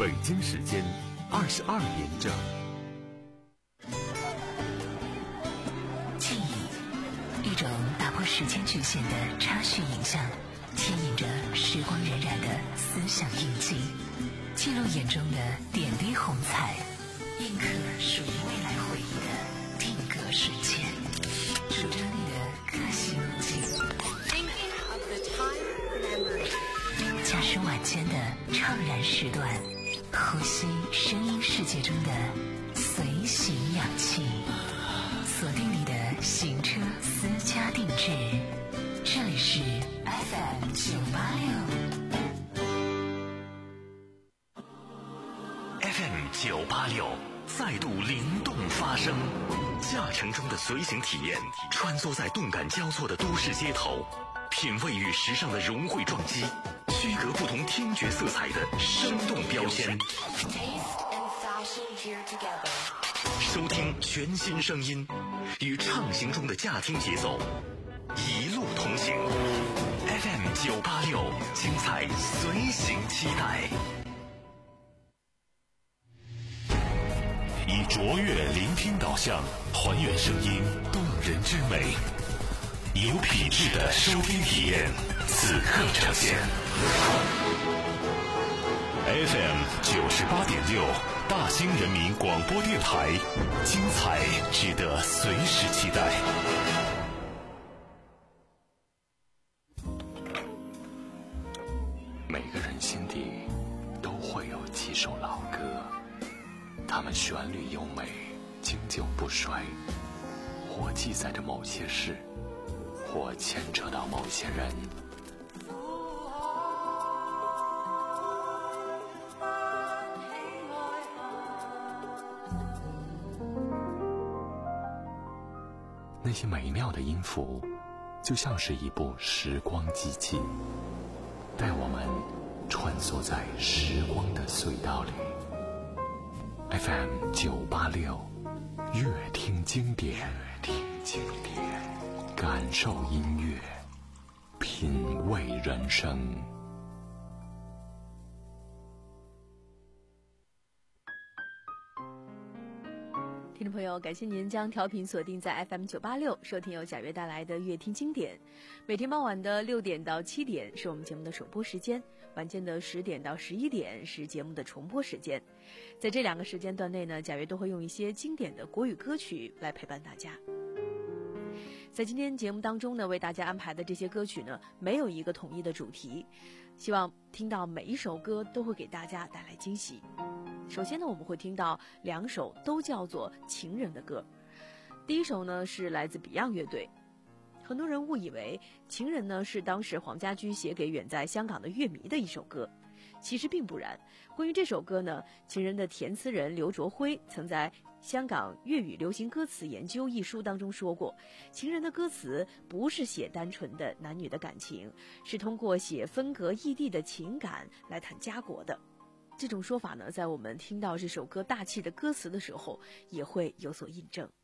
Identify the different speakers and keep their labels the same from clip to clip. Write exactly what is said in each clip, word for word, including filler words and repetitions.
Speaker 1: 北京时间二十二点整。
Speaker 2: 记忆，一种打破时间局限的插叙影像，牵引着时光荏苒的思想印记，记录眼中的点滴红彩，印刻属于未来回忆的定格瞬间，主张你的个性路径。驾驶晚间的怅然时段，呼吸声音世界中的随行氧气，锁定你的行车私家定制。这里是 F M 九八六
Speaker 3: F M 九八六再度灵动发声，驾乘中的随行体验，穿梭在动感交错的都市街头，品味与时尚的融汇撞击，区隔不同听觉色彩的生动标签，收听全新声音，与畅行中的驾听节奏一路同行。 F M 九八六，精彩随行期待。
Speaker 4: 以卓越聆听导向，还原声音动人之美，有品质的收听体验，此刻呈现。F M 九十八点六，大兴人民广播电台，精彩值得随时期待。
Speaker 5: 每个人心底都会有几首老歌，它们旋律优美，经久不衰，或记载着某些事，或牵扯到某些人。那些美妙的音符，就像是一部时光机器，带我们穿梭在时光的隧道里。F M 九八六，乐听经典，乐听经典，感受音乐，品味人生。
Speaker 6: 听众朋友，感谢您将调频锁定在 F M 九八六，收听由贾悦带来的乐听经典。每天傍晚的六点到七点是我们节目的首播时间，晚间的十点到十一点是节目的重播时间。在这两个时间段内呢，贾悦都会用一些经典的国语歌曲来陪伴大家。在今天节目当中呢，为大家安排的这些歌曲呢，没有一个统一的主题，希望听到每一首歌都会给大家带来惊喜。首先呢，我们会听到两首都叫做情人的歌。第一首呢是来自 Beyond 乐队。很多人误以为情人呢是当时黄家驹写给远在香港的乐迷的一首歌，其实并不然。关于这首歌呢，情人的填词人刘卓辉曾在《香港粤语流行歌词研究》一书当中说过，情人的歌词不是写单纯的男女的感情，是通过写分隔异地的情感来谈家国的。这种说法呢，在我们听到这首歌大气的歌词的时候，也会有所印证。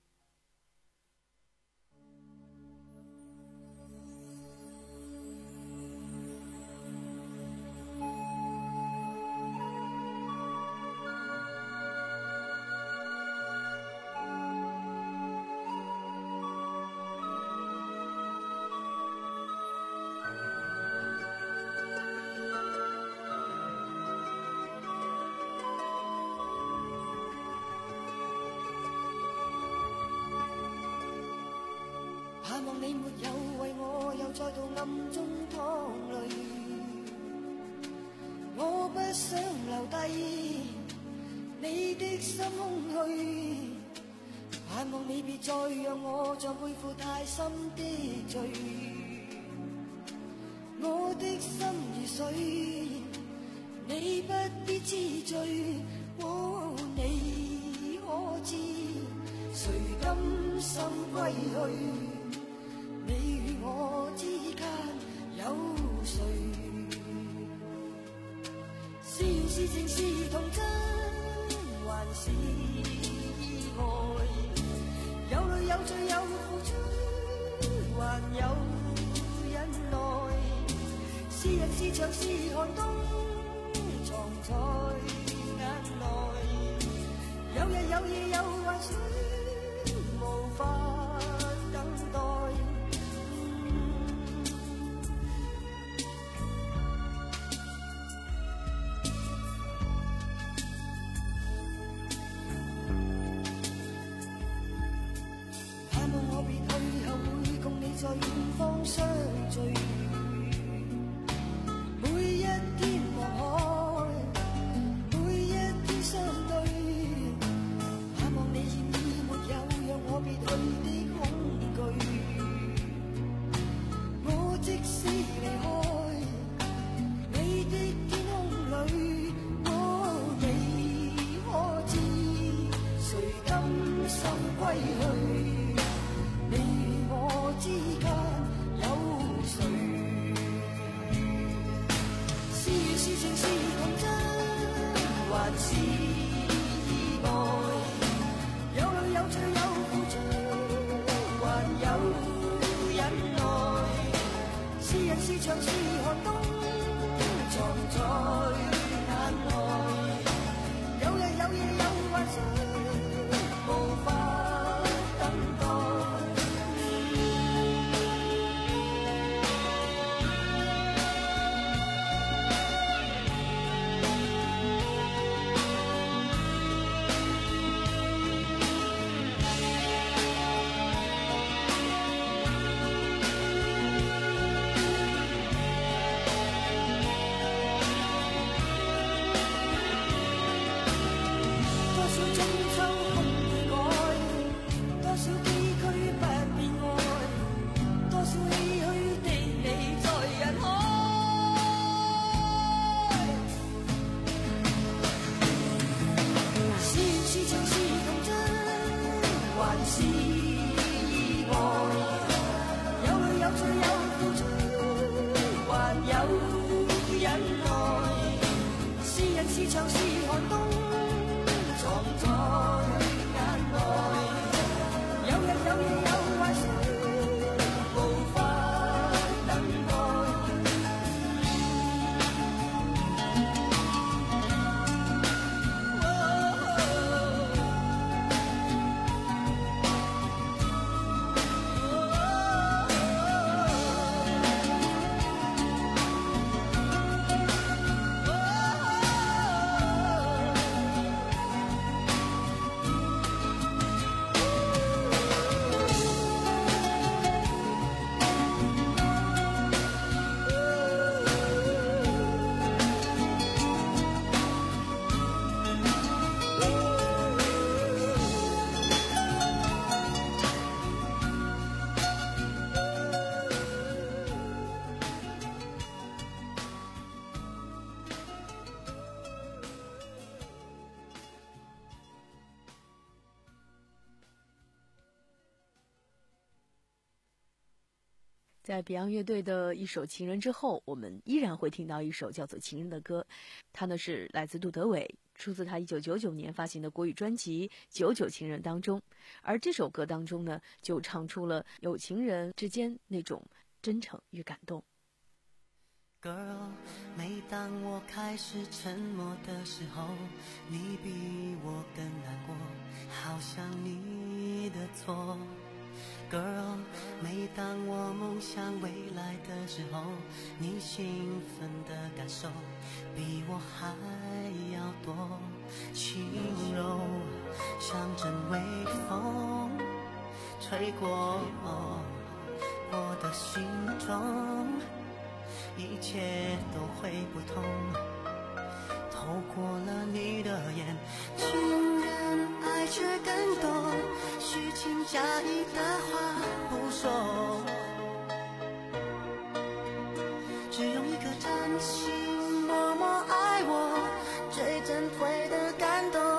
Speaker 7: 盼望你沒有為我又再度暗中淌淚，我不想留低你的心空虛，盼望你別再讓我再背負太深的罪，我的心如水，你不必知罪，哦，你可知誰甘心歸去？你與我之間有誰？是緣是情是童真，還是意外？有淚有罪有付出，還有忍耐。是人是牆是寒冬，藏在有日有夜有幻想，无法等待。盼望我別去後會共你在遠方相聚，每一天望海，每一天相對，盼望你願意沒有讓我別去的恐懼。我即使離開你的天空裏，哦，你可知誰甘心歸去？你我之間有誰？是緣是情是童真，還是意外？有淚有罪有付出，還有忍耐。是人是牆是寒冬，藏在眼內。有日有夜有幻想，無法等待。
Speaker 6: 在 Beyond 乐队的一首《情人》之后，我们依然会听到一首叫做《情人》的歌，它呢是来自杜德伟，出自他一九九九年发行的国语专辑《九九情人》当中。而这首歌当中呢，就唱出了有情人之间那种真诚与感动。
Speaker 8: Girl， 每当我开始沉默的时候，你比我更难过，好像你的错。Girl， 每当我梦想未来的时候，你兴奋的感受比我还要多，轻柔像阵微风吹过我的心中，一切都会不同。透过了你的眼，情人爱却更多，虚情假意的话不说，只用一颗真心默默爱我，最珍贵的感动，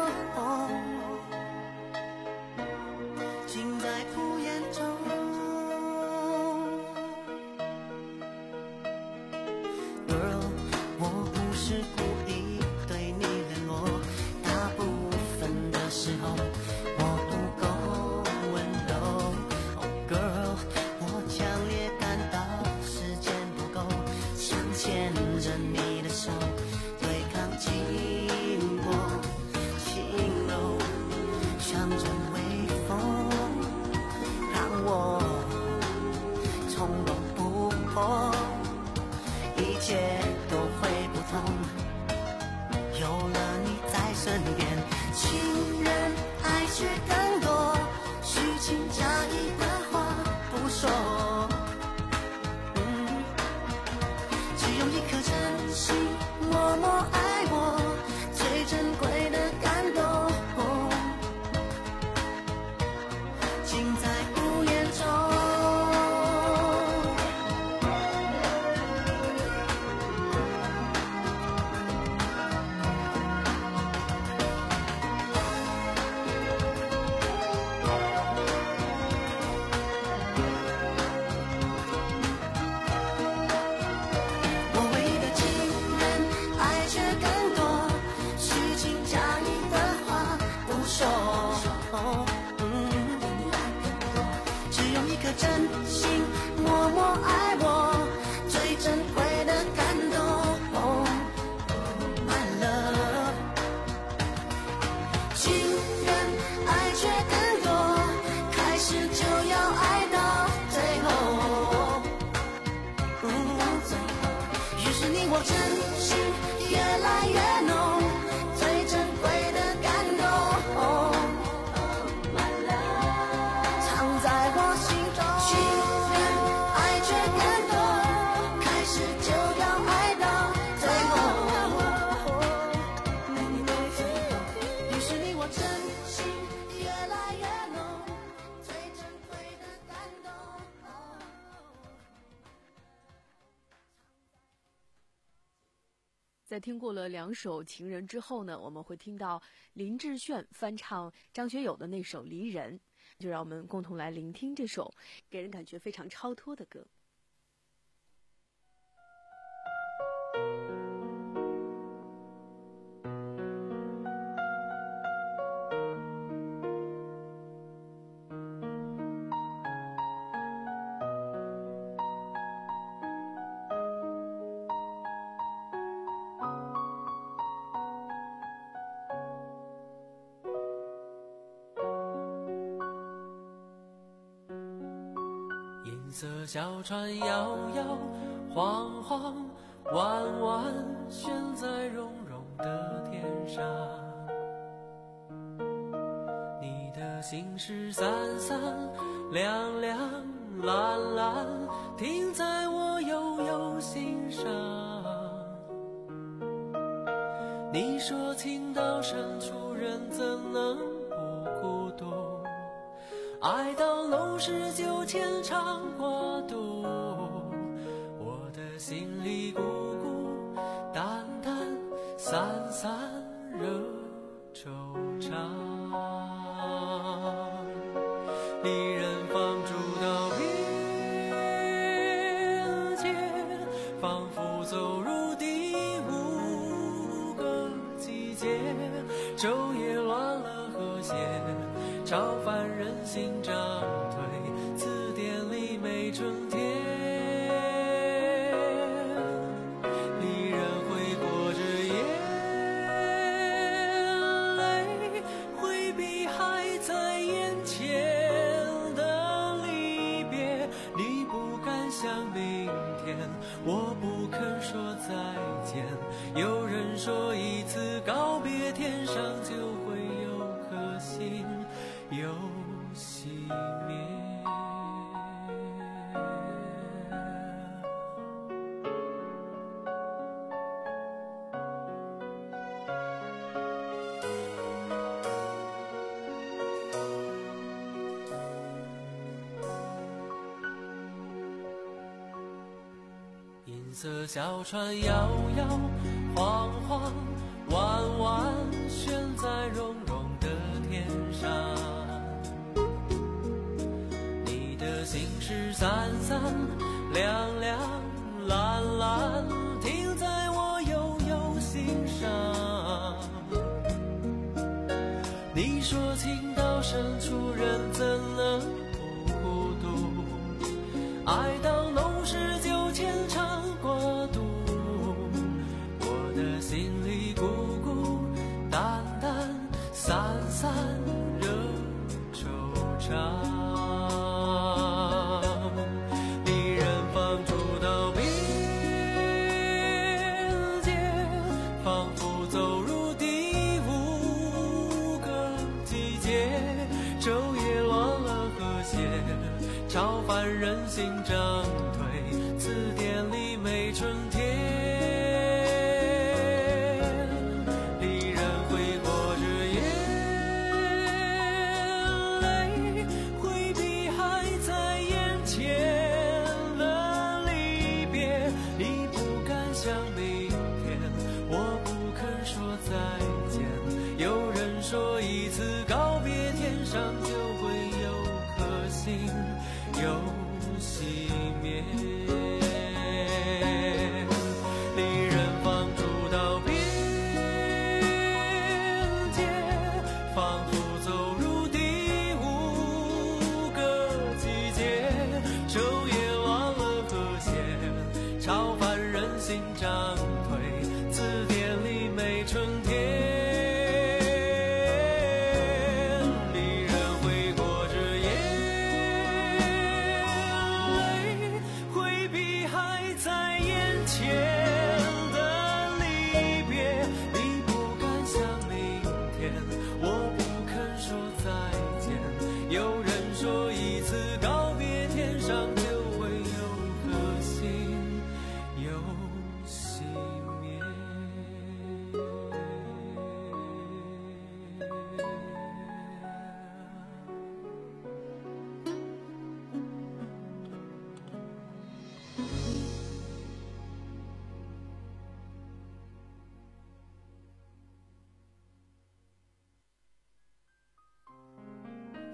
Speaker 8: 尽在不言中。Girl， 我不是故意对你冷落，大部分的时候我不够温柔。Oh girl， 我将身边。情人爱却更多，虚情假意的话不说，嗯，只用一颗真心默默爱我，最珍贵的感动，尽在不言中。真心默默爱我，最珍贵的感动。My love， 情人爱却更多，开始就要爱到最后。于是你我真心越来越浓，最珍贵的感动。藏在我心中。情人爱却更多，开始就要爱到最后。于是你我真心越来越浓，最珍贵的感动。
Speaker 6: 在听过了两首《情人》之后呢，我们会听到林志炫翻唱张学友的那首《离人》。就让我们共同来聆听这首给人感觉非常超脱的歌。
Speaker 9: 银色小船摇摇晃晃，弯弯悬在绒绒的天上。你的心事散散亮亮蓝蓝，停在我悠悠心上。你说情到深处人怎能不孤独，爱到浓时就牵肠挂肚，我的心里孤孤单单散散惹惆怅。离人放逐到边界，仿佛走入第五个季节，昼夜乱了和谐，超凡人心涨退，词典里没春天。离人挥过这眼泪，回避还在眼前的离别。你不敢想明天，我不肯说再见。有人说一次告别，天上就会有颗星又熄灭。银色小船摇摇晃晃，弯弯悬在绒绒的天上。你的心事散散亮亮蓝蓝，停在我悠悠心上。你说情到深处人怎能不孤独，爱到浓时就牵肠挂肚，我的心里孤孤单单散散惹惆怅。离人放逐到边界，仿佛走入第五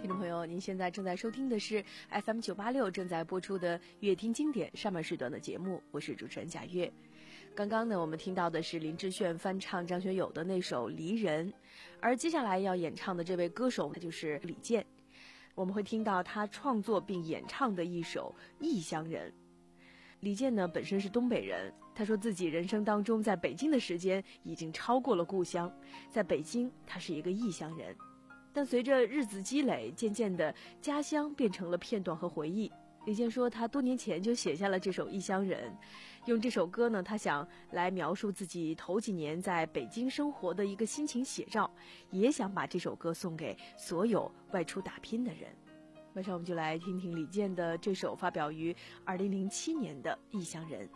Speaker 6: 听众朋友，您现在正在收听的是 F M 九八六正在播出的乐听经典上半时段的节目，我是主持人贾月。刚刚呢，我们听到的是林志炫翻唱张学友的那首《离人》，而接下来要演唱的这位歌手，他就是李健。我们会听到他创作并演唱的一首《异乡人》。李健呢，本身是东北人，他说自己人生当中在北京的时间已经超过了故乡，在北京他是一个异乡人。但随着日子积累，渐渐的家乡变成了片段和回忆。李健说他多年前就写下了这首《异乡人》，用这首歌呢，他想来描述自己头几年在北京生活的一个心情写照，也想把这首歌送给所有外出打拼的人。马上我们就来听听李健的这首发表于二零零七年的《异乡人》。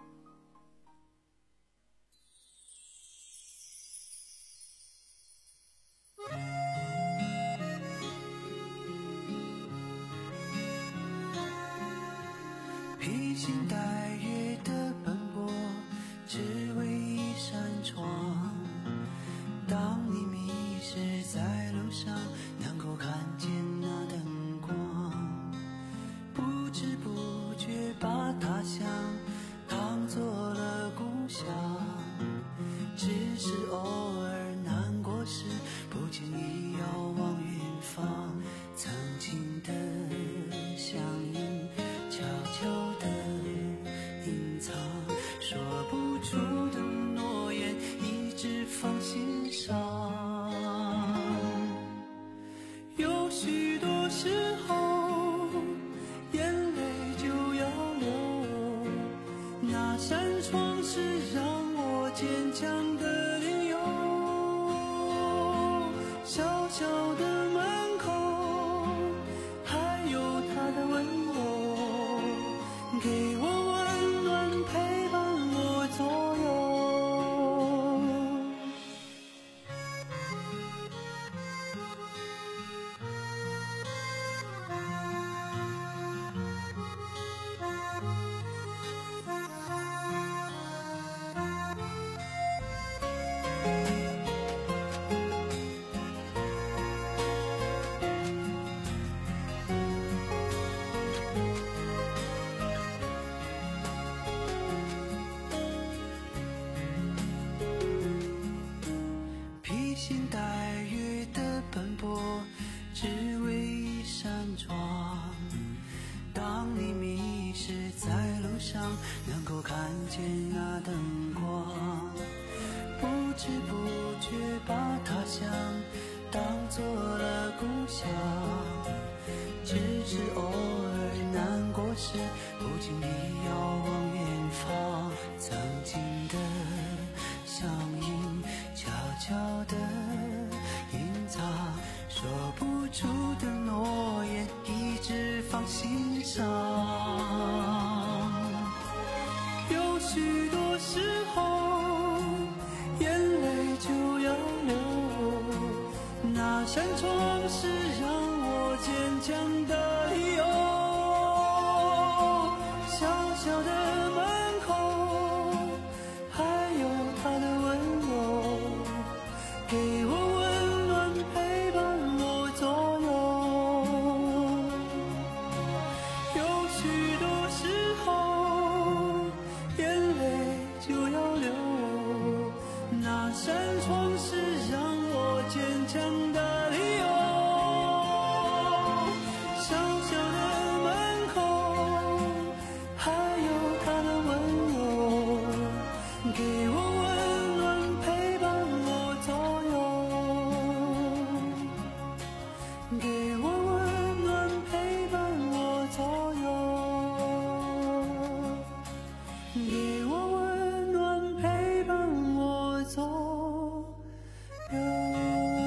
Speaker 8: 披星戴月的奔波，只为一扇窗。当你迷失在路上，能够看见那灯光，不知不觉把他乡当作了故乡。只是偶尔难过时，不经意遥望远方，曾经的相依悄悄地隐藏，说不出的诺言一直放心上。有许多时候眼泪就要流，那扇窗是让我坚强的理由。小小的门口还有他的温柔，给我温暖陪伴我左右。披星戴月的奔波，只为一扇窗。当你迷失在路上，能够看见那灯光，不知不觉把他乡当作了故乡。只是偶尔难过时，不经意遥望远方，曾经的相依悄悄地隐藏，说不出的诺言一直放心上。有许多时候眼泪就要流，那扇窗是让我坚强的理由。小小的门口还有他的温柔，给我温暖陪伴我左右。有许多时候眼泪就要流，那扇窗是让我坚强的理由。小小的门口还有他的温柔，给我温暖陪伴我左右，给我温暖陪伴我左右，给我温暖陪伴我左右。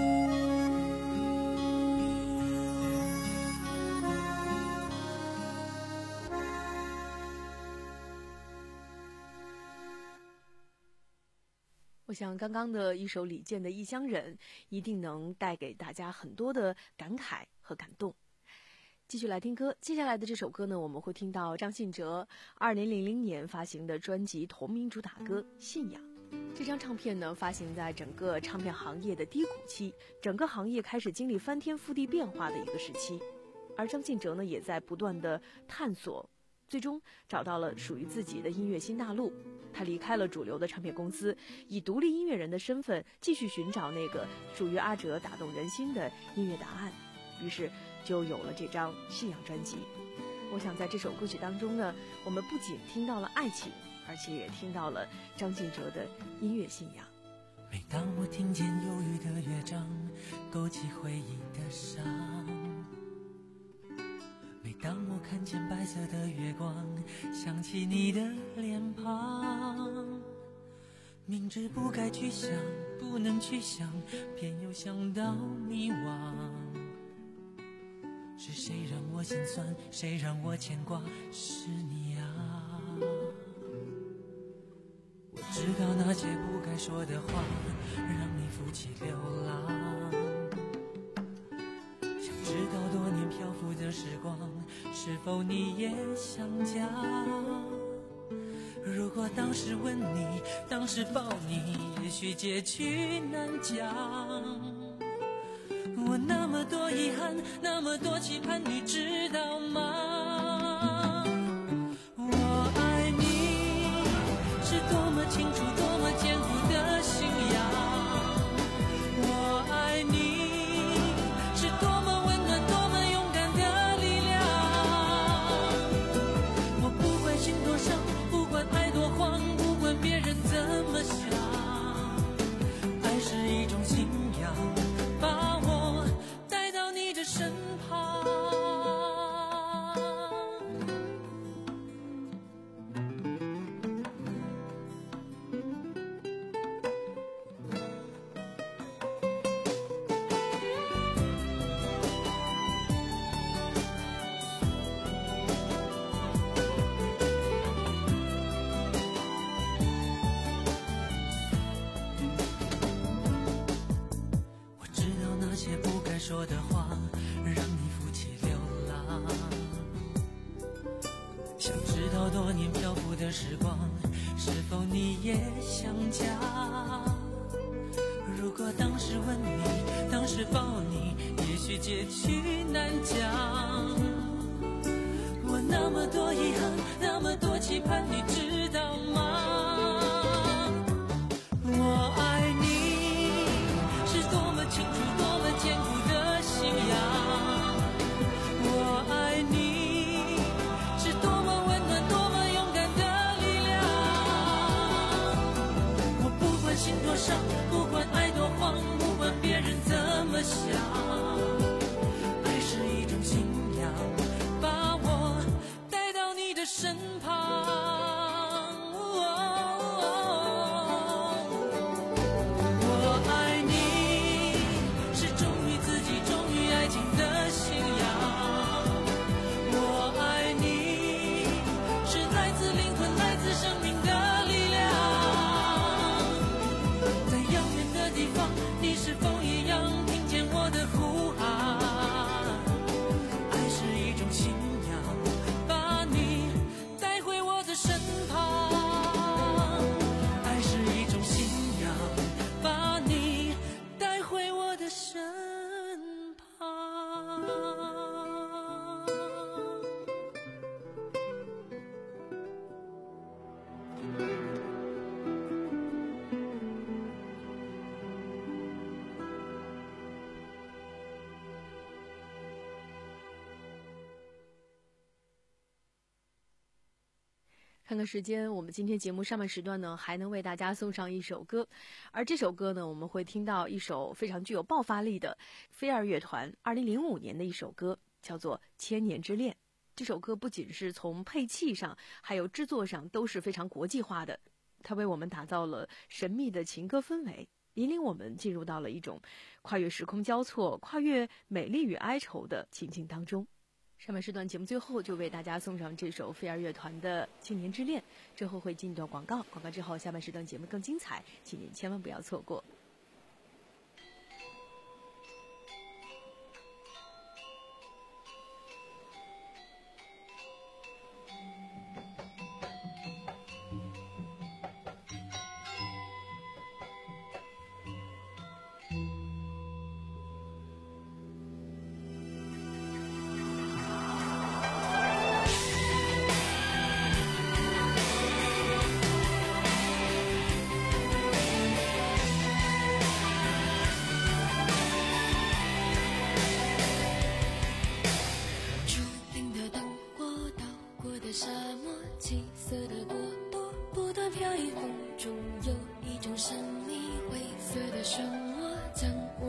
Speaker 6: 我想刚刚的一首李健的《异乡人》一定能带给大家很多的感慨和感动。继续来听歌，接下来的这首歌呢，我们会听到张信哲二零零零年发行的专辑同名主打歌《信仰》。 这张唱片呢，发行在整个唱片行业的低谷期，整个行业开始经历翻天覆地变化的一个时期。而张信哲呢，也在不断的探索，最终找到了属于自己的音乐新大陆。他离开了主流的唱片公司，以独立音乐人的身份继续寻找那个属于阿哲打动人心的音乐答案，于是就有了这张信仰专辑。我想在这首歌曲当中呢，我们不仅听到了爱情，而且也听到了张信哲的音乐信仰。
Speaker 9: 每当我听见忧郁的乐章，勾起回忆的伤，每当我看见白色的月光，想起你的脸庞，明知不该去想，不能去想，偏又想到迷惘。是谁让我心酸，谁让我牵挂，是你啊。我知道那些不该说的话，让你负起流浪。想知道多年漂浮的时光，是否你也想家？如果当时吻你，当时抱你，也许结局难讲。我那么多遗憾，那么多期盼，你知道吗？我爱你，是多么清楚，多么坚固的信仰。我爱你，是多么温暖，多么勇敢的力量。我不管心多伤，不管爱多慌，不管别人怎么想，爱是一种信仰，把我带到你的身旁。说的话让你负起流浪，想知道多年漂浮的时光，是否你也想家？如果当时吻你，当时抱你，也许结局难讲。我那么多遗憾，那么多期盼，你知道吗？我爱你，是多么清楚，多么坚固的信仰。我爱你，是多么温暖，多么勇敢的力量。我不管心多伤，不管爱多慌，不管别人怎么想，爱是一种信仰，把我带到你的身旁。
Speaker 6: 看看时间，我们今天节目上半时段呢，还能为大家送上一首歌，而这首歌呢，我们会听到一首非常具有爆发力的飞儿乐团二零零五年的一首歌，叫做《千年之恋》。这首歌不仅是从配器上，还有制作上都是非常国际化的，它为我们打造了神秘的情歌氛围，引领我们进入到了一种跨越时空交错、跨越美丽与哀愁的情境当中。上半时段节目最后就为大家送上这首飞儿乐团的《千年之恋》，之后会进一段广告，广告之后下半时段节目更精彩，请您千万不要错过。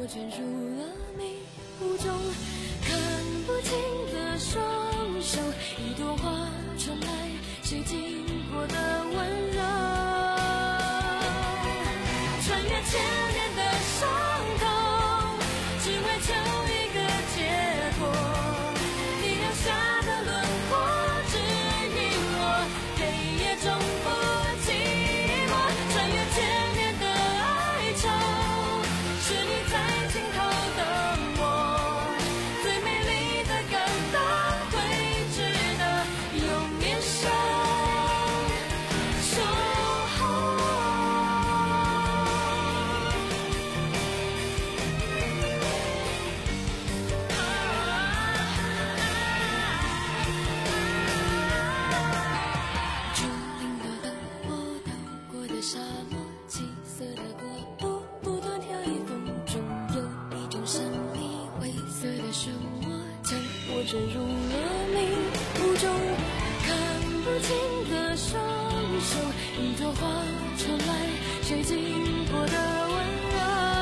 Speaker 7: 我卷入了迷雾中，看不清的双手，一朵花传来谁经过的温柔，穿越千年的伤痛，只为求一个结果，你留下的轮廓指引我，黑夜中不寂寞，穿越千年的哀愁，是你在尽头等我，最美丽的感动会值得用一生守候。竹林的灯火，荡过的沙漠，七色的国度，不断跳跃风中，有一种神秘灰色的漩涡，将我卷入了迷雾中，看不清的双手，一朵花传来谁经过的温柔，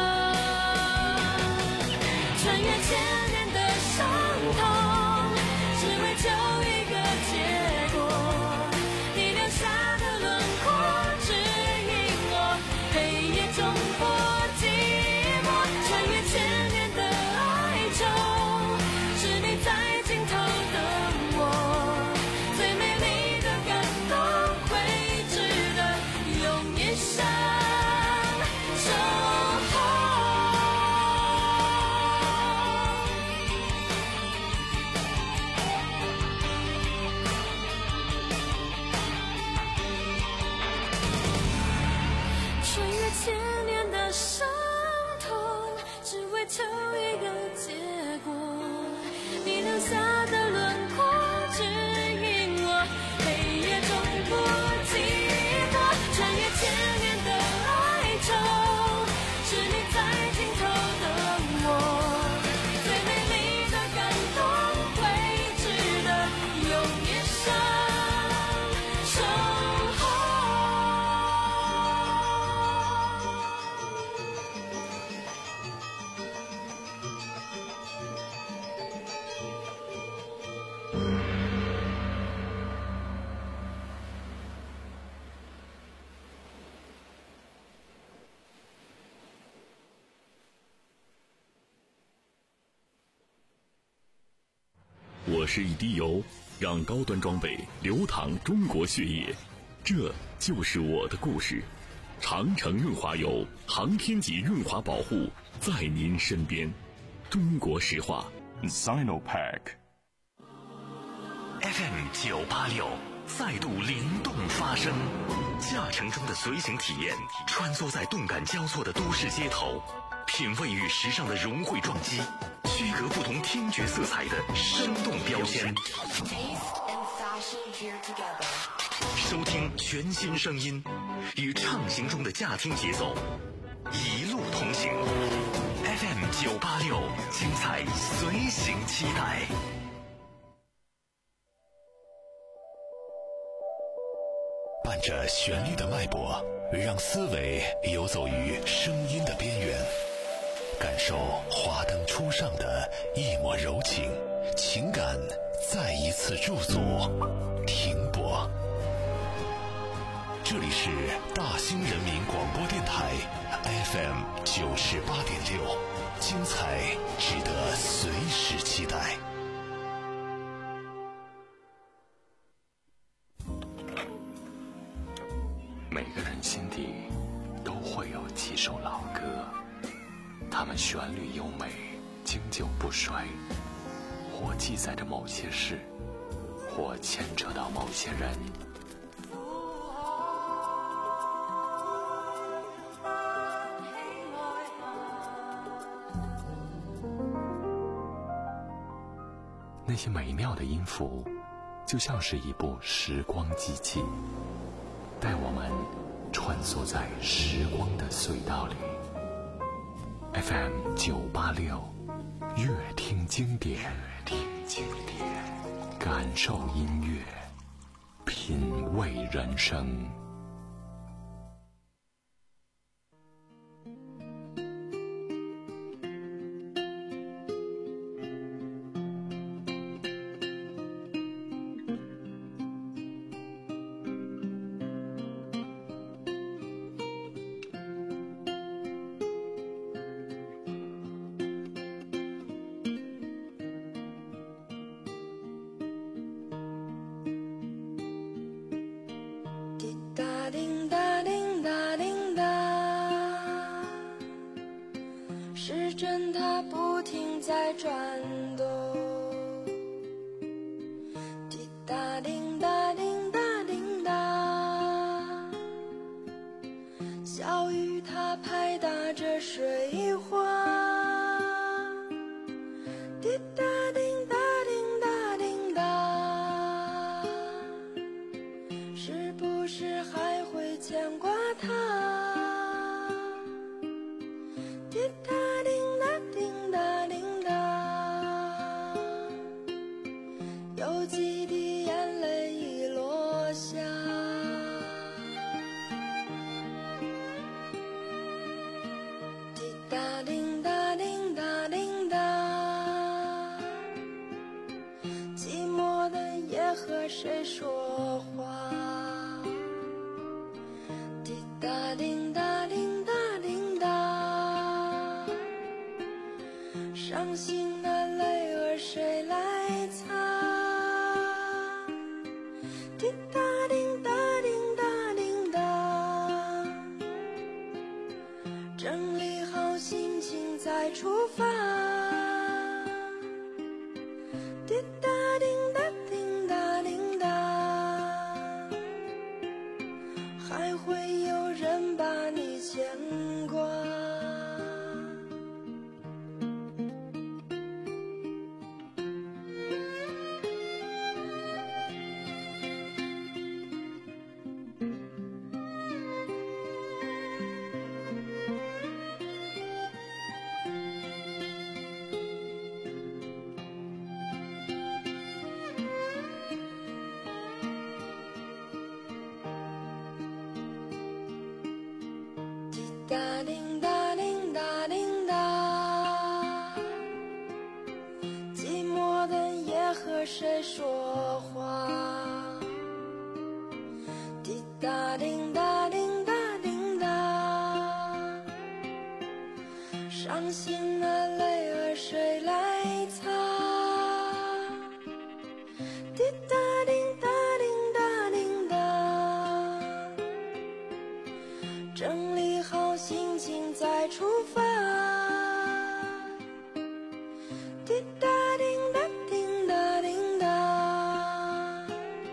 Speaker 7: 穿越千年的伤痛，只为求一个结果，你留下的轮廓指引我，黑夜中不寂寞，穿越千年的哀愁，是你在尽头等我，最美丽的感动会值得用一生守候。穿越千年的伤痛，只为求一个结果，你留下的轮廓指引我，黑夜中不寂寞，穿越千年的哀愁，是你在尽头等我，最美丽的感动会值得用一生守候。
Speaker 3: 我是一滴油，让高端装备流淌中国血液，这就是我的故事。长城润滑油，航天级润滑保护，在您身边。中国石化
Speaker 4: Sinopac
Speaker 3: F M 九八六再度灵动发声，驾乘中的随行体验，穿梭在动感交错的都市街头，品味与时尚的融汇撞击，区隔不同听觉色彩的生动标签，收听全新声音，与畅行中的驾听节奏一路同行。F M 九八六，精彩随行期待。
Speaker 4: 伴着旋律的脉搏，让思维游走于声音的边缘，感受华灯初上的一抹柔情，情感再一次驻足停泊。这里是大兴人民广播电台 F M 九十八点六，精彩值得随时期待。
Speaker 5: 每个人心底都会有几首老歌，它们旋律优美，经久不衰，或记载着某些事，或牵扯到某些人。那些美妙的音符，就像是一部时光机器，带我们穿梭在时光的隧道里。F M 九八六，乐听经典，乐听经典，感受音乐，品味人生。
Speaker 7: 时针它不停在转动，滴答叮答叮答叮答，小雨它拍打着水花，滴答叮答叮答叮答，是不是还会牵挂它？滴答叮答叮答叮答，有几滴眼泪已落下。滴答叮答叮答叮答，寂寞的夜和谁说话？滴答叮答叮答叮答，伤心的泪儿谁来擦？滴答叮答叮答叮答，整理好心情再出发。滴答叮答叮答叮答，还会有人把你牵挂。滴答叮答叮答叮答，寂寞的夜和谁说话？滴答叮答叮答叮答，伤心的泪儿谁来擦？滴答叮答叮答叮答，整理好心情再出发。滴答叮答叮答叮答，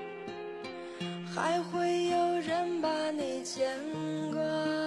Speaker 7: 还会有人把你牵挂。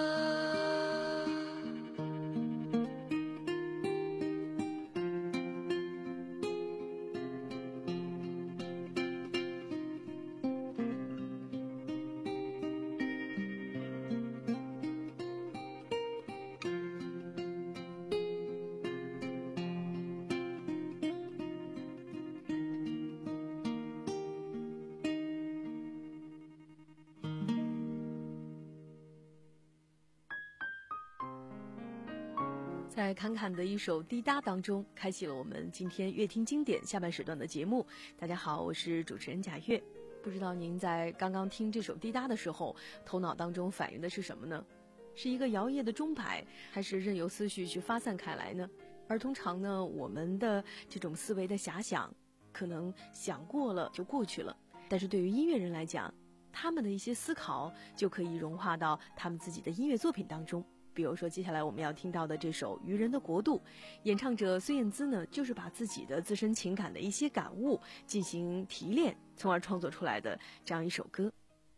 Speaker 6: 在侃侃的一首滴答当中，开启了我们今天乐听经典下半时段的节目。大家好，我是主持人贾月。不知道您在刚刚听这首滴答的时候，头脑当中反映的是什么呢？是一个摇曳的钟摆，还是任由思绪去发散开来呢？而通常呢，我们的这种思维的遐想，可能想过了就过去了，但是对于音乐人来讲，他们的一些思考就可以融化到他们自己的音乐作品当中。比如说接下来我们要听到的这首《渔人的国度》，演唱者孙燕姿呢，就是把自己的自身情感的一些感悟进行提炼，从而创作出来的这样一首歌。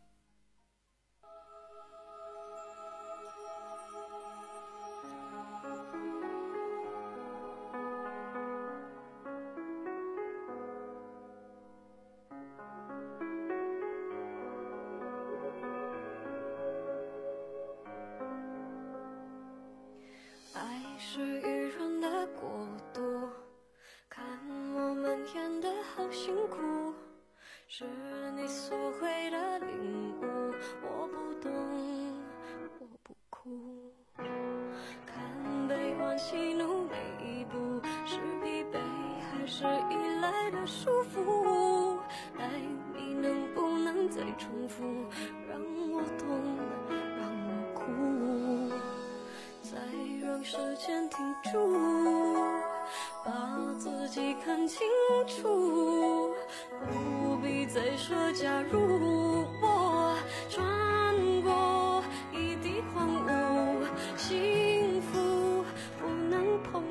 Speaker 10: 是愚人的国度，看我们演得好辛苦，是你所谓的领悟，我不懂，我不哭。看悲欢喜怒每一步，是疲惫还是依赖的束缚？爱你能不能再重复，让我懂，让我哭。再让时间停住，把自己看清楚，不必再说假如。我穿过一地荒芜，幸福不能碰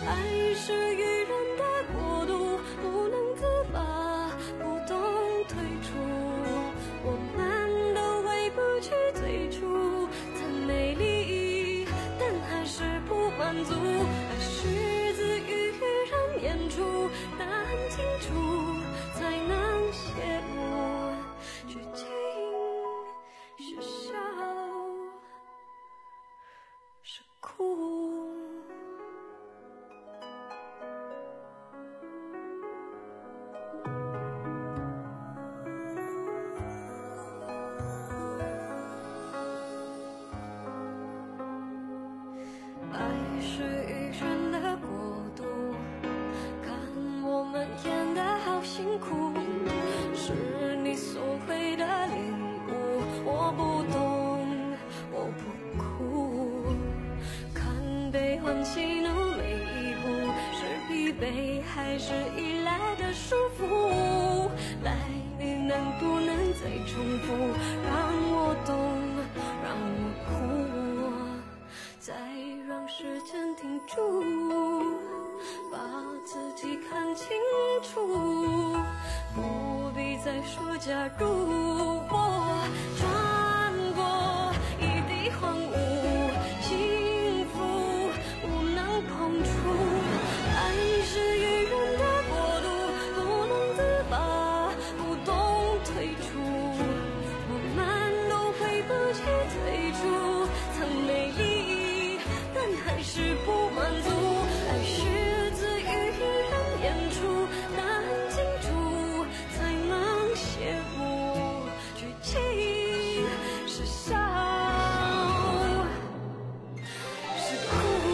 Speaker 10: 爱是愚人的国度，不能自拔，不懂退出。我们都回不去最初，再美丽，但还是不满足。爱是自于人演出，答案清楚，才能写入剧情。是笑，是哭。爱是愚人的国度，看我们演得好辛苦，是你所谓的领悟，我不懂，我不哭。看悲欢喜怒每一步，是疲惫还是依赖的束缚？来，你能不能再重复，让我懂，让我哭，再让时间停住，把自己看清楚，不必再说假如。我穿过一地荒芜，幸福无能碰触。爱是愚人的国度，不能自拔，不懂退出。我们都回不去最初，曾美丽，但还是不满足。爱是自于人演出，答案清楚，才能写入剧情。是笑，是哭。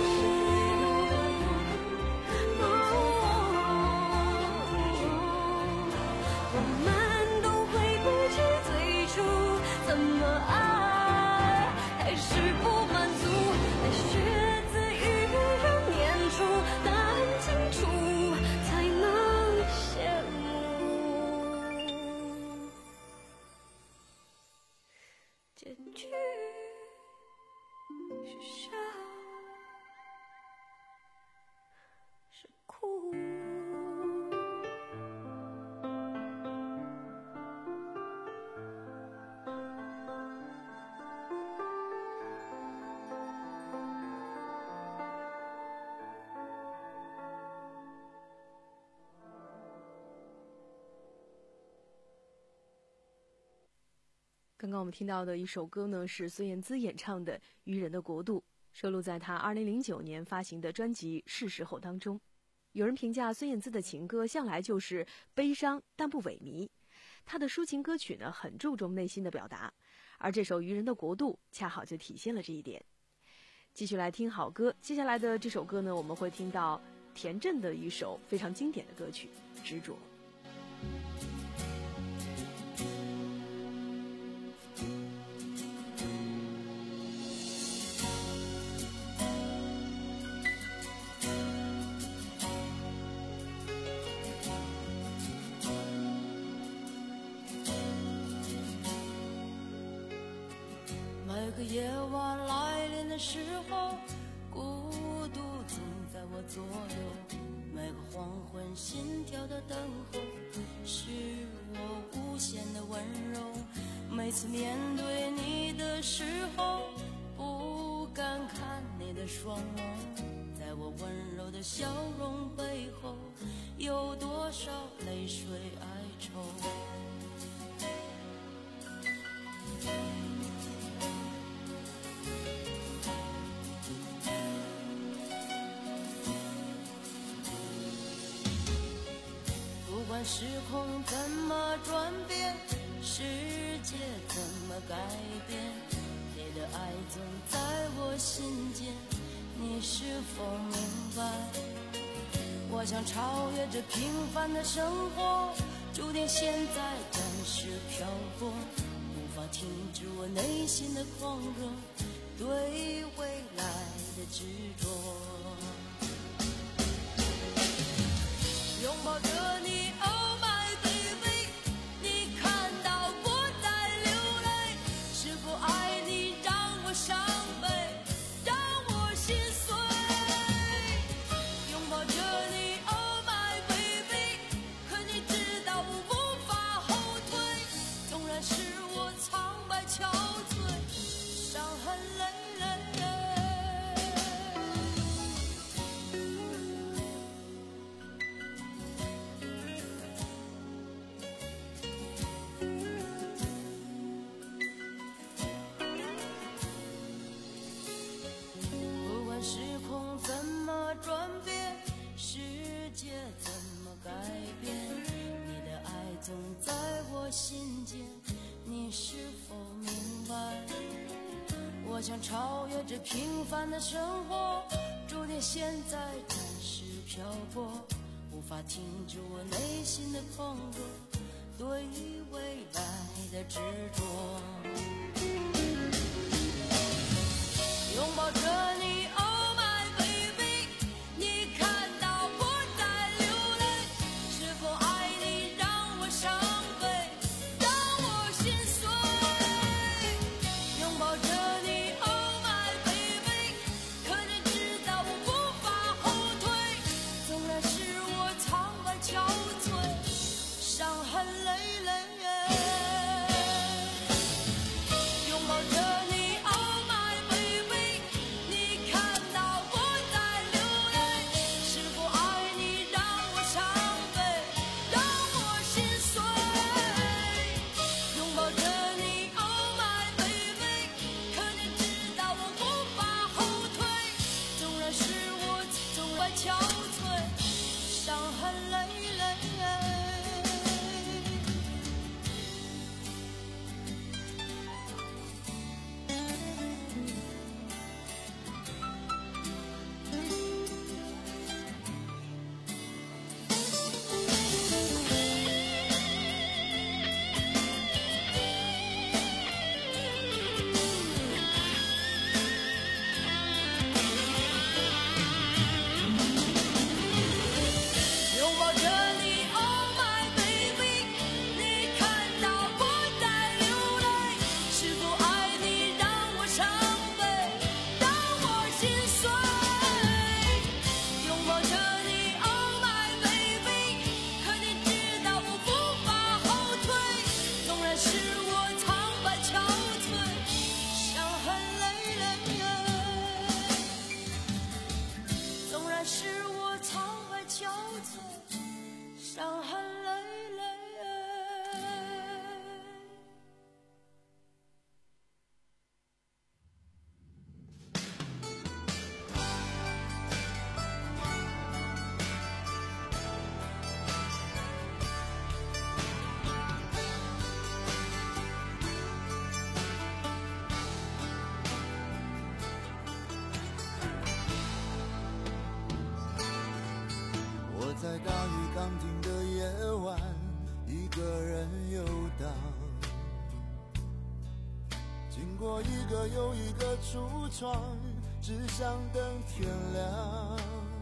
Speaker 10: 我们都回不去最初，怎么爱还是不满足。爱是自于人演出，答案清楚，才能写入结局。是笑，是哭。
Speaker 6: 刚刚我们听到的一首歌呢，是孙燕姿演唱的《愚人的国度》，收录在她二零零九年发行的专辑《是时候》当中。有人评价孙燕姿的情歌向来就是悲伤但不萎靡，她的抒情歌曲呢很注重内心的表达，而这首《愚人的国度》恰好就体现了这一点。继续来听好歌，接下来的这首歌呢，我们会听到田震的一首非常经典的歌曲《执着》。
Speaker 11: 每个夜晚来临的时候，孤独总在我左右，每个黄昏心跳的等候，是我无限的温柔。每次面对你的时候，不敢看你的双眸，在我温柔的笑容背后，有多少泪水哀愁。不管时空怎么转变，世界怎么改变，你的爱总在我心间，你是否明白？我想超越这平凡的生活，注定现在暂时漂泊，无法停止我内心的狂热，对未来的执着。拥抱着你 Oh my baby， 你看到我在流泪，是否爱你让我伤悲，让我心碎。拥抱想超越这平凡的生活，注定现在暂时漂泊，无法停止我内心的狂热，对于未来的执着。拥抱着你 Oh my baby， 你看到我在流泪，是否爱你让我伤悲，让我心碎。拥抱着你 Oh my baby， 可你知道我无法后退，纵然是我苍白憔悴，伤痕累累。拥抱着你 Oh my baby， 你看到我在流泪，是否爱你让我伤悲，让我心碎。拥抱着你 Oh my baby， 可你知道我无法后退，纵然是我总爱憔悴，伤痕累累。拥抱着你 Oh my baby， 你看到我在流泪，是否爱你让我伤悲，让我心碎。拥抱着你 Oh my baby， 可你知道我无法后退，纵然是我苍白憔悴，伤痕累累。纵然是我苍白憔悴，伤痕累累。
Speaker 12: 我在大雨刚停的夜晚，一个人游荡，经过一个又一个橱窗，只想等天亮。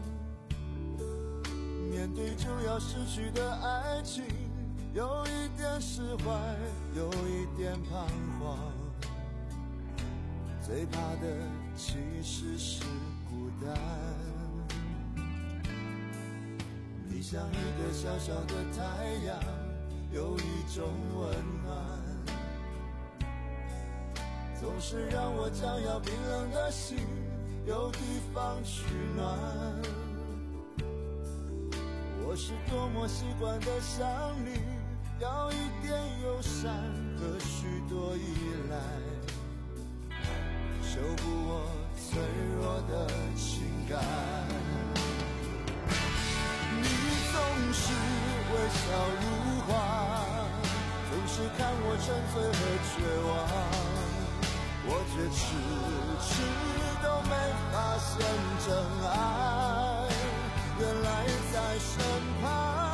Speaker 12: 面对就要失去的爱情，有一点释怀，有一点彷徨。最怕的其实是孤单。你像一个小小的太阳，有一种温暖，总是让我将要冰冷的心有地方取暖。我是多么习惯的想你，要一点友善和许多依赖，修补我脆弱的情感。你总是微笑如花，总是看我沉醉和绝望，我却迟迟都没发现真爱原来在身旁。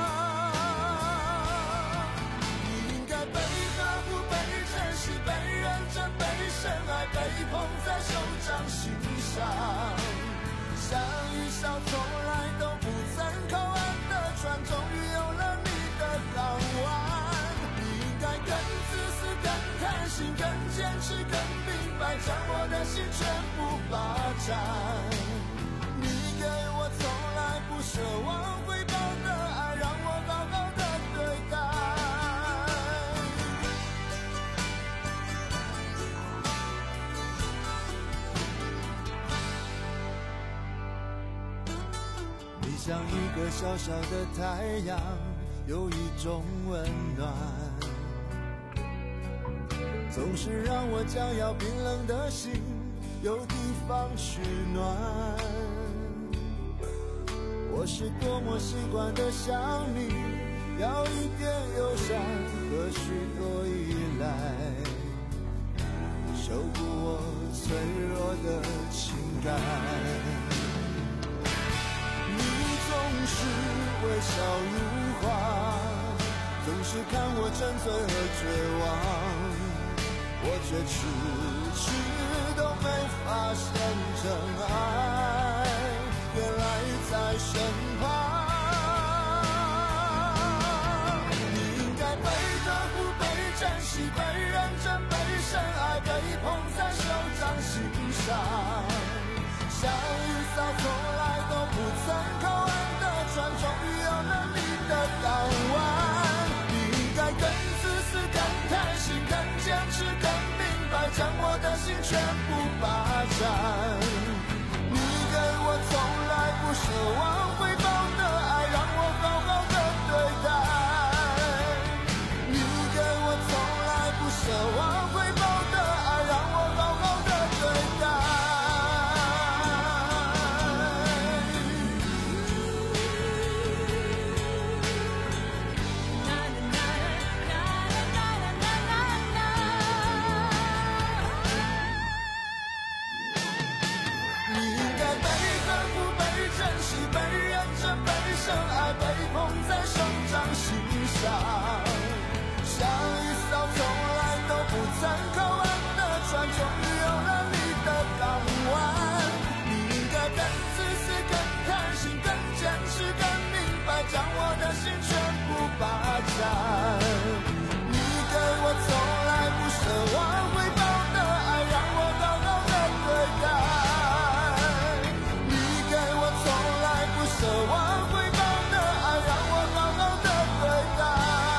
Speaker 12: 你应该被呵护、被珍惜、被认真、被深爱、被捧在手掌心上，像一艘从来都不曾靠岸的船，终于有了你的港湾。你应该更自私、更贪心、更坚持、更明白，将我的心全部霸占。你给我从来不奢望回报的爱，让我好好的对待。你像一个小小的太阳，有一种温暖，总是让我将要冰冷的心有地方取暖。我是多么习惯的想你，要一点友善和许多依赖，修补我脆弱的情感。你总是微笑如花，总是看我沉醉和绝望，我却迟迟都没发现真爱原来在身旁。你应该被呵护、被珍惜、被认真、被深爱，被捧在手掌心上，像雨伞从来都不曾靠岸的船，终于有了你的港湾。你应该更自私、更贪心、更坚持、更明白，将我的心全部霸占。你给我从来不奢望回报的爱，让我好好的对待。你给我从来不奢望回报的爱，让我好好的对待。你应该被呵护、被珍惜、被认真、被深爱，被捧在手掌心上，像一艘从来都不曾靠岸的船，终于有了你的港湾。你应该更自私、更贪心、更坚持、更明白，将我的心全部霸占。你给我从来不奢望回报的爱，让我好好的对待。你给我从来不奢望回报的爱，让我好好的对待。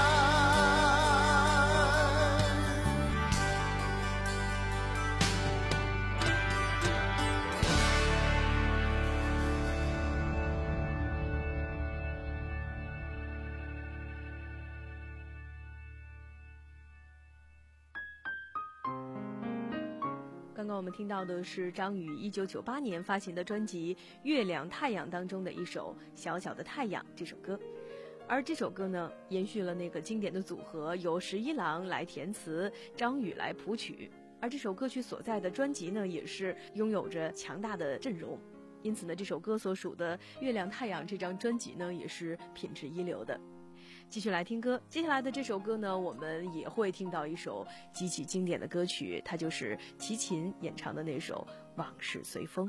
Speaker 6: 刚刚我们听到的是张宇一九九八年发行的专辑《月亮太阳》当中的一首《小小的太阳》这首歌，而这首歌呢，延续了那个经典的组合，由十一郎来填词，张宇来谱曲，而这首歌曲所在的专辑呢，也是拥有着强大的阵容，因此呢，这首歌所属的《月亮太阳》这张专辑呢，也是品质一流的。继续来听歌，接下来的这首歌呢，我们也会听到一首极其经典的歌曲，它就是齐秦演唱的那首《往事随风》。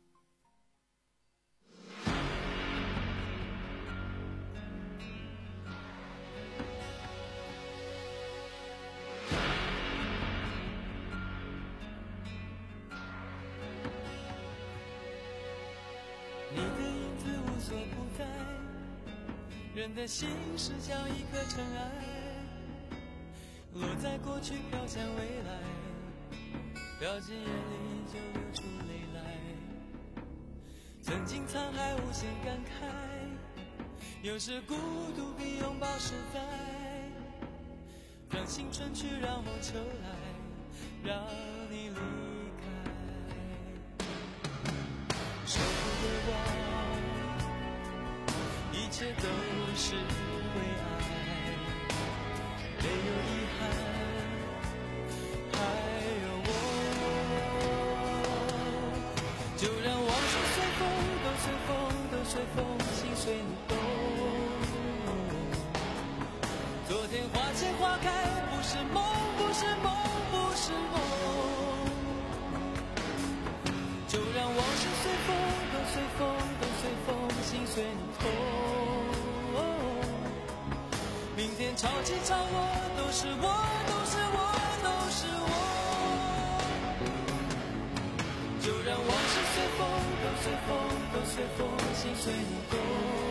Speaker 9: 你的影子无所不在，人的心是像一颗尘埃，落在过去飘向未来，飘进眼里就流出泪来。曾经沧海无限感慨，有时孤独比拥抱实在，让青春去让梦秋来，让你离开。舍不得忘，一切都是为爱，没有遗憾，还有我。就让往事随风，都随风，都随风，心随你动。昨天花谢花开，不是梦，不是梦，不是梦。就让往事随风，都随风，都随风，心随你痛。明天潮起潮落，都是我，都是我，都是我。就让往事随风，都随风，都随风，心随你动。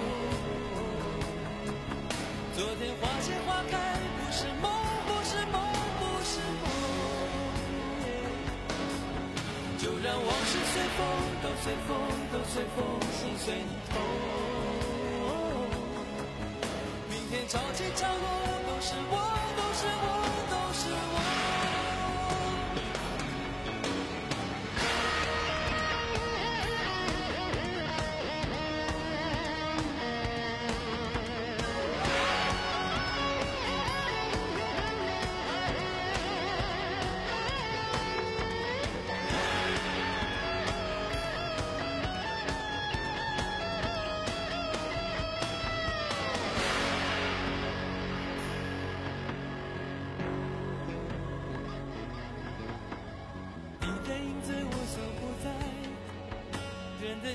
Speaker 9: 昨天花谢花开，不是梦，不是梦，不是梦。就让往事随风，都随风，都随风，心随你痛。明天潮起潮落，都是我，都是我，都是我。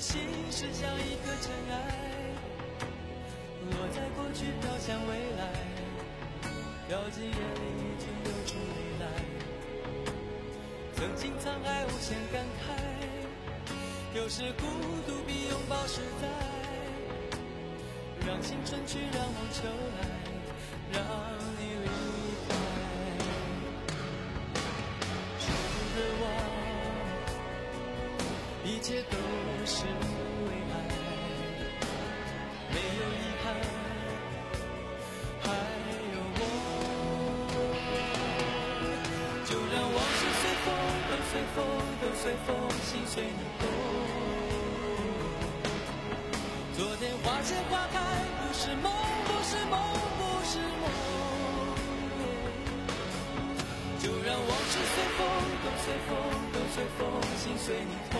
Speaker 9: 心是像一颗尘埃，落在过去飘向未来，掉进眼里已经流出泪来。曾经沧海无限感慨，有时孤独比拥抱实在。让青春去，让梦秋来，让你离开。只渴望一切都是为爱，没有遗憾，还有我。就让往事随风，都随风，都随风，心随你动。昨天花谢花开，不是梦，不是梦，不是梦。就让往事随风，都随风，都随风，心随你痛。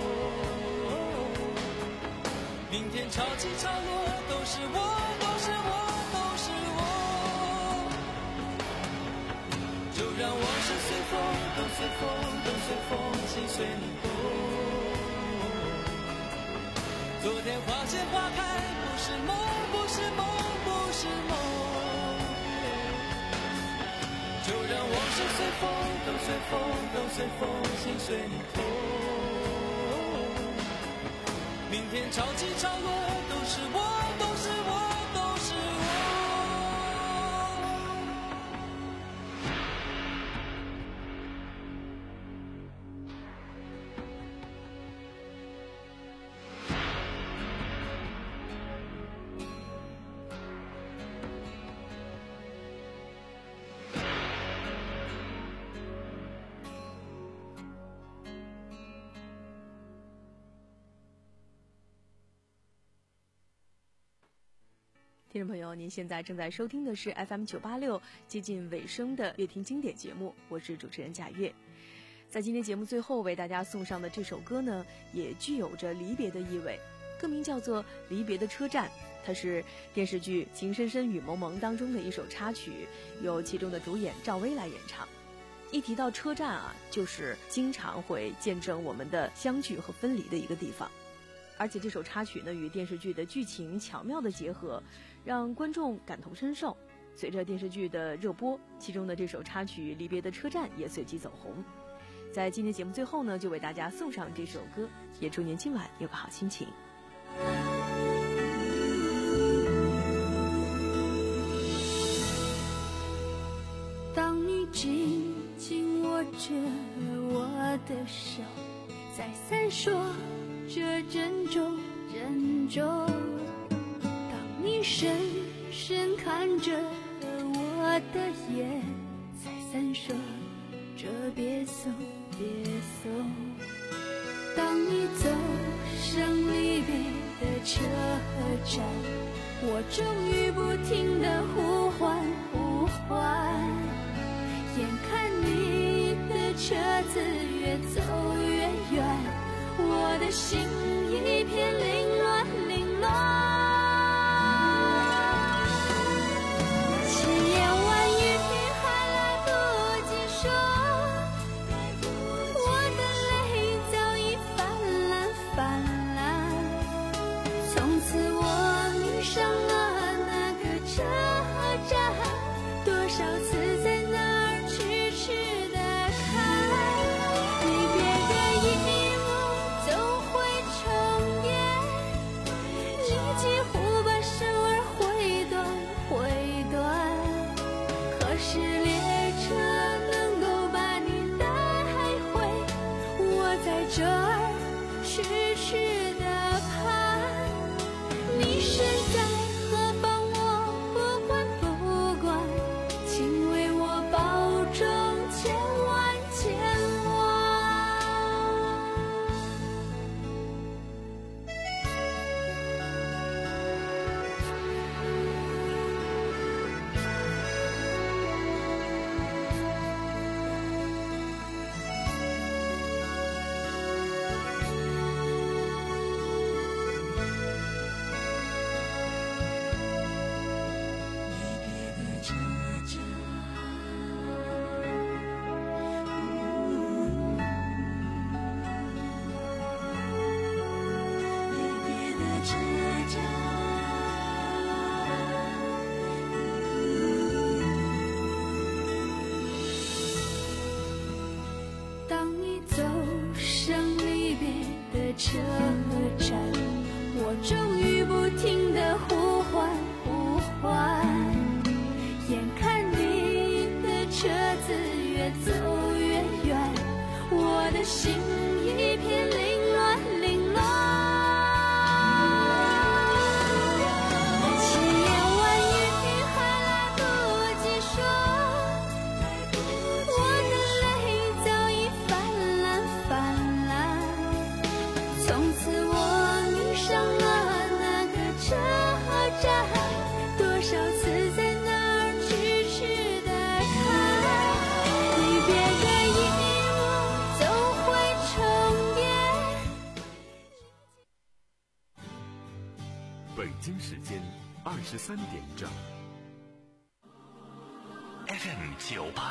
Speaker 9: 明天潮起潮落，都是我，都是我，都是我。就让往事随风，都随风，都随风，心随你动。昨天花谢花开，不是梦，不是梦，不是梦。就让往事随风，都随风，都随风，心随你痛。明天潮起潮落，都是我，都是我，都是我。
Speaker 6: 听众朋友，您现在正在收听的是 F M 九八六接近尾声的乐听经典节目，我是主持人贾月。在今天节目最后为大家送上的这首歌呢，也具有着离别的意味，歌名叫做《离别的车站》，它是电视剧《情深深雨蒙蒙》当中的一首插曲，由其中的主演赵薇来演唱。一提到车站啊，就是经常会见证我们的相聚和分离的一个地方。而且这首插曲呢，与电视剧的剧情巧妙的结合，让观众感同身受。随着电视剧的热播，其中的这首插曲《离别的车站》也随即走红。在今天节目最后呢，就为大家送上这首歌，也祝您今晚有个好心情。
Speaker 10: 当你紧紧握着我的手，在闪烁这珍重珍重，当你深深看着我的眼，在闪烁这别送别送，当你走上离别的车站，我终于不停地呼唤呼唤，眼看你的车子越走越远，我的心一片凌乱凌乱。千言万语还来不及说，我的泪早已泛滥泛滥。从此我迷上了那个车站，多少次在那儿痴痴地看，离别的一路走回车终于不停地呼唤呼唤，眼看你的车子越走越远，我的心一片凌乱凌乱。千言万语还来不及说，我的泪早已泛滥泛滥。从此我迷上了那个车站，多少次在那儿痴痴地看，离别的一幕总会重演。
Speaker 1: 北京时间二十三点整。
Speaker 3: F M 九八。